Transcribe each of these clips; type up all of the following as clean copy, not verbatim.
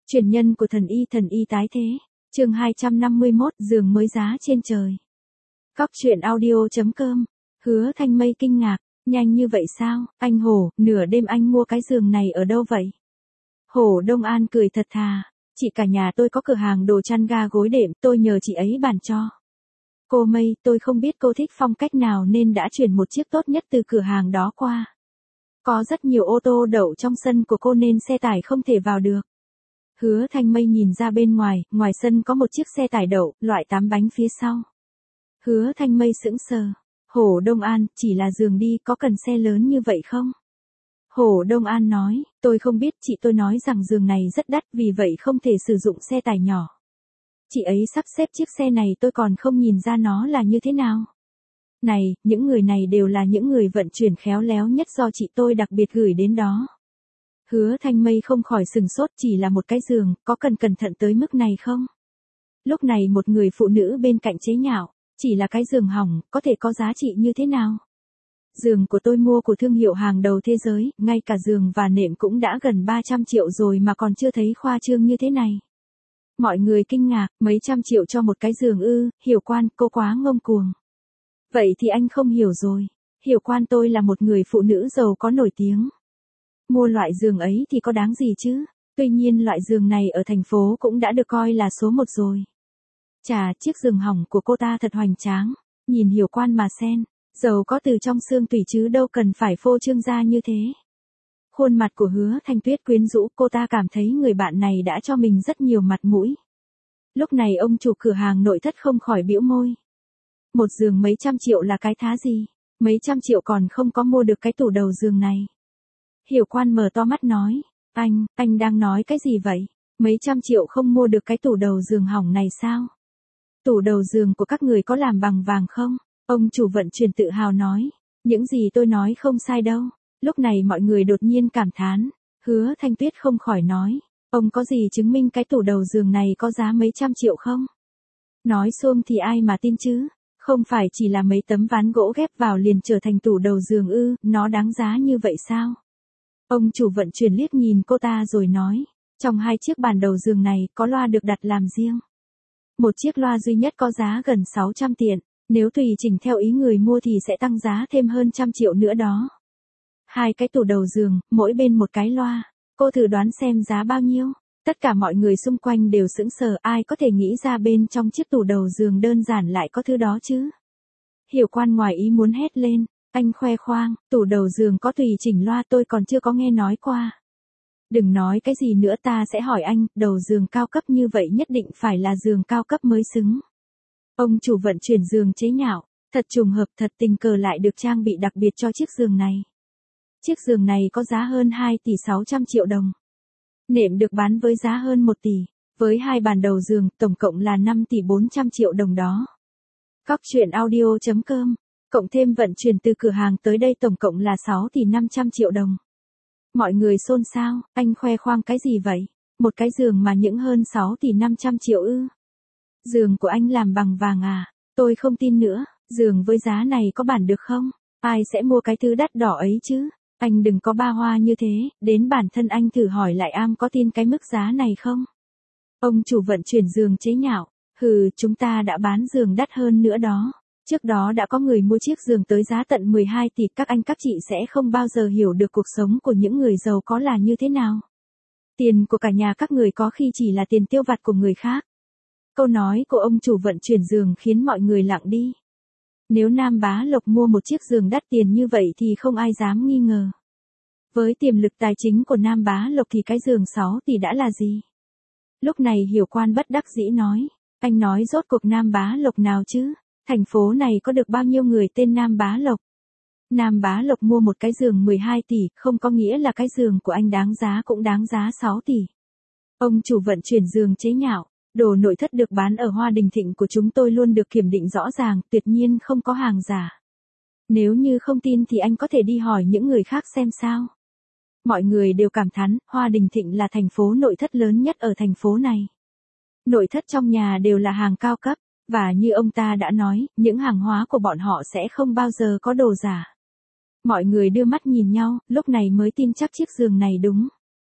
Truyền nhân của thần y tái thế. Chương 251, giường mới giá trên trời. Cóc truyện audio.com. Hứa Thanh Mây kinh ngạc, nhanh như vậy sao, anh Hổ, nửa đêm anh mua cái giường này ở đâu vậy? Hổ Đông An cười thật thà, chị cả nhà tôi có cửa hàng đồ chăn ga gối đệm, tôi nhờ chị ấy bàn cho. Cô Mây, tôi không biết cô thích phong cách nào nên đã chuyển một chiếc tốt nhất từ cửa hàng đó qua. Có rất nhiều ô tô đậu trong sân của cô nên xe tải không thể vào được. Hứa Thanh Mây nhìn ra bên ngoài, ngoài sân có một chiếc xe tải đậu, loại 8 bánh phía sau. Hứa Thanh Mây sững sờ. Hổ Đông An, chỉ là giường đi, có cần xe lớn như vậy không? Hổ Đông An nói, tôi không biết, chị tôi nói rằng giường này rất đắt, vì vậy không thể sử dụng xe tải nhỏ. Chị ấy sắp xếp chiếc xe này tôi còn không nhìn ra nó là như thế nào. Này, những người này đều là những người vận chuyển khéo léo nhất do chị tôi đặc biệt gửi đến đó. Hứa Thanh Mây không khỏi sừng sốt, chỉ là một cái giường, có cần cẩn thận tới mức này không? Lúc này một người phụ nữ bên cạnh chế nhạo, chỉ là cái giường hỏng, có thể có giá trị như thế nào? Giường của tôi mua của thương hiệu hàng đầu thế giới, ngay cả giường và nệm cũng đã gần 300 triệu rồi mà còn chưa thấy khoa trương như thế này. Mọi người kinh ngạc, mấy trăm triệu cho một cái giường ư, Hiểu Quan, cô quá ngông cuồng. Vậy thì anh không hiểu rồi, Hiểu Quan, tôi là một người phụ nữ giàu có nổi tiếng. Mua loại giường ấy thì có đáng gì chứ, tuy nhiên loại giường này ở thành phố cũng đã được coi là số 1 rồi. Chà, chiếc giường hỏng của cô ta thật hoành tráng, nhìn Hiểu Quan mà xem, giàu có từ trong xương tủy chứ đâu cần phải phô trương ra như thế. Khuôn mặt của Hứa Thanh Tuyết quyến rũ, cô ta cảm thấy người bạn này đã cho mình rất nhiều mặt mũi. Lúc này ông chủ cửa hàng nội thất không khỏi bĩu môi. Một giường mấy trăm triệu là cái thá gì, mấy trăm triệu còn không có mua được cái tủ đầu giường này. Hiểu Quan mở to mắt nói, anh đang nói cái gì vậy? Mấy trăm triệu không mua được cái tủ đầu giường hỏng này sao? Tủ đầu giường của các người có làm bằng vàng không? Ông chủ vận chuyển tự hào nói, những gì tôi nói không sai đâu. Lúc này mọi người đột nhiên cảm thán, Hứa Thanh Tuyết không khỏi nói, ông có gì chứng minh cái tủ đầu giường này có giá mấy trăm triệu không? Nói xuông thì ai mà tin chứ, không phải chỉ là mấy tấm ván gỗ ghép vào liền trở thành tủ đầu giường ư, nó đáng giá như vậy sao? Ông chủ vận chuyển liếc nhìn cô ta rồi nói, trong hai chiếc bàn đầu giường này có loa được đặt làm riêng. Một chiếc loa duy nhất có giá gần 600 tiền, nếu tùy chỉnh theo ý người mua thì sẽ tăng giá thêm hơn 100 triệu nữa đó. Hai cái tủ đầu giường, mỗi bên một cái loa, cô thử đoán xem giá bao nhiêu? Tất cả mọi người xung quanh đều sững sờ, ai có thể nghĩ ra bên trong chiếc tủ đầu giường đơn giản lại có thứ đó chứ? Hiểu Quan ngoài ý muốn hét lên, anh khoe khoang, tủ đầu giường có tùy chỉnh loa, tôi còn chưa có nghe nói qua. Đừng nói cái gì nữa, ta sẽ hỏi anh, đầu giường cao cấp như vậy nhất định phải là giường cao cấp mới xứng. Ông chủ vận chuyển giường chế nhạo, thật trùng hợp, thật tình cờ lại được trang bị đặc biệt cho chiếc giường này. Chiếc giường này có giá hơn 2 tỷ 600 triệu đồng. Nệm được bán với giá hơn 1 tỷ, với hai bàn đầu giường, tổng cộng là 5 tỷ 400 triệu đồng đó. Cóc truyện audio.com, cộng thêm vận chuyển từ cửa hàng tới đây tổng cộng là 6 tỷ 500 triệu đồng. Mọi người xôn xao, anh khoe khoang cái gì vậy? Một cái giường mà những hơn 6 tỷ 500 triệu ư? Giường của anh làm bằng vàng à? Tôi không tin nữa, giường với giá này có bản được không? Ai sẽ mua cái thứ đắt đỏ ấy chứ? Anh đừng có ba hoa như thế, đến bản thân anh thử hỏi lại am có tin cái mức giá này không? Ông chủ vận chuyển giường chế nhạo, chúng ta đã bán giường đắt hơn nữa đó. Trước đó đã có người mua chiếc giường tới giá tận 12 tỷ, các anh các chị sẽ không bao giờ hiểu được cuộc sống của những người giàu có là như thế nào. Tiền của cả nhà các người có khi chỉ là tiền tiêu vặt của người khác. Câu nói của ông chủ vận chuyển giường khiến mọi người lặng đi. Nếu Nam Bá Lộc mua một chiếc giường đắt tiền như vậy thì không ai dám nghi ngờ. Với tiềm lực tài chính của Nam Bá Lộc thì cái giường 6 tỷ đã là gì? Lúc này Hiểu Quan bất đắc dĩ nói, anh nói rốt cuộc Nam Bá Lộc nào chứ? Thành phố này có được bao nhiêu người tên Nam Bá Lộc? Nam Bá Lộc mua một cái giường 12 tỷ, không có nghĩa là cái giường của anh đáng giá cũng đáng giá 6 tỷ. Ông chủ vận chuyển giường chế nhạo, đồ nội thất được bán ở Hoa Đình Thịnh của chúng tôi luôn được kiểm định rõ ràng, tuyệt nhiên không có hàng giả. Nếu như không tin thì anh có thể đi hỏi những người khác xem sao. Mọi người đều cảm thán, Hoa Đình Thịnh là thành phố nội thất lớn nhất ở thành phố này. Nội thất trong nhà đều là hàng cao cấp. Và như ông ta đã nói, những hàng hóa của bọn họ sẽ không bao giờ có đồ giả. Mọi người đưa mắt nhìn nhau, lúc này mới tin chắc chiếc giường này đúng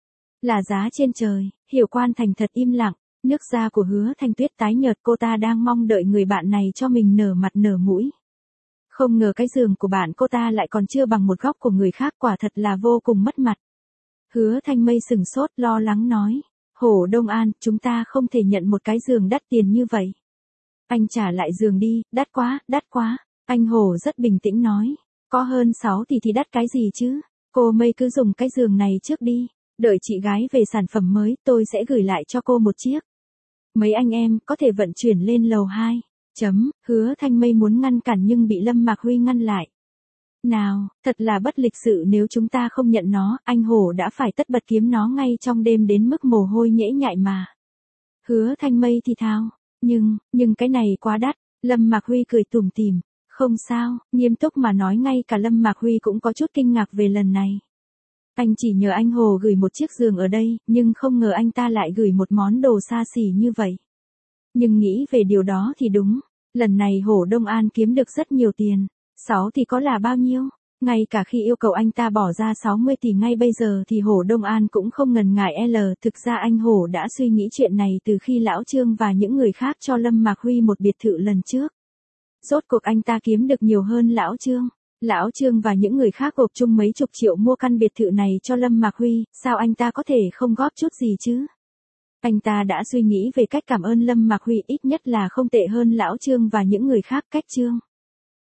Là giá trên trời, Hiểu Quan thành thật im lặng, nước da của Hứa Thanh Tuyết tái nhợt, cô ta đang mong đợi người bạn này cho mình nở mặt nở mũi. Không ngờ cái giường của bạn cô ta lại còn chưa bằng một góc của người khác, quả thật là vô cùng mất mặt. Hứa Thanh Mây sừng sốt lo lắng nói, Hổ Đông An, chúng ta không thể nhận một cái giường đắt tiền như vậy. Anh trả lại giường đi, đắt quá, đắt quá. Anh Hổ rất bình tĩnh nói, có hơn 6 thì đắt cái gì chứ, cô Mây cứ dùng cái giường này trước đi, đợi chị gái về sản phẩm mới tôi sẽ gửi lại cho cô một chiếc. Mấy anh em có thể vận chuyển lên lầu 2. Hứa Thanh Mây muốn ngăn cản nhưng bị Lâm Mạc Huy ngăn lại. Nào, thật là bất lịch sự, nếu chúng ta không nhận nó, anh Hổ đã phải tất bật kiếm nó ngay trong đêm đến mức mồ hôi nhễ nhại mà. Hứa Thanh Mây thì thào, nhưng cái này quá đắt. Lâm Mạc Huy cười tủm tỉm, không sao, nghiêm túc mà nói ngay cả Lâm Mạc Huy cũng có chút kinh ngạc về lần này. Anh chỉ nhờ anh Hồ gửi một chiếc giường ở đây, nhưng không ngờ anh ta lại gửi một món đồ xa xỉ như vậy. Nhưng nghĩ về điều đó thì đúng, lần này Hổ Đông An kiếm được rất nhiều tiền. 6 thì có là bao nhiêu? Ngay cả khi yêu cầu anh ta bỏ ra 60 tỷ ngay bây giờ thì Hổ Đông An cũng không ngần ngại thực ra anh Hổ đã suy nghĩ chuyện này từ khi Lão Trương và những người khác cho Lâm Mạc Huy một biệt thự lần trước. Rốt cuộc anh ta kiếm được nhiều hơn Lão Trương. Lão Trương và những người khác gộp chung mấy chục triệu mua căn biệt thự này cho Lâm Mạc Huy, sao anh ta có thể không góp chút gì chứ? Anh ta đã suy nghĩ về cách cảm ơn Lâm Mạc Huy, ít nhất là không tệ hơn Lão Trương và những người khác. Cách chương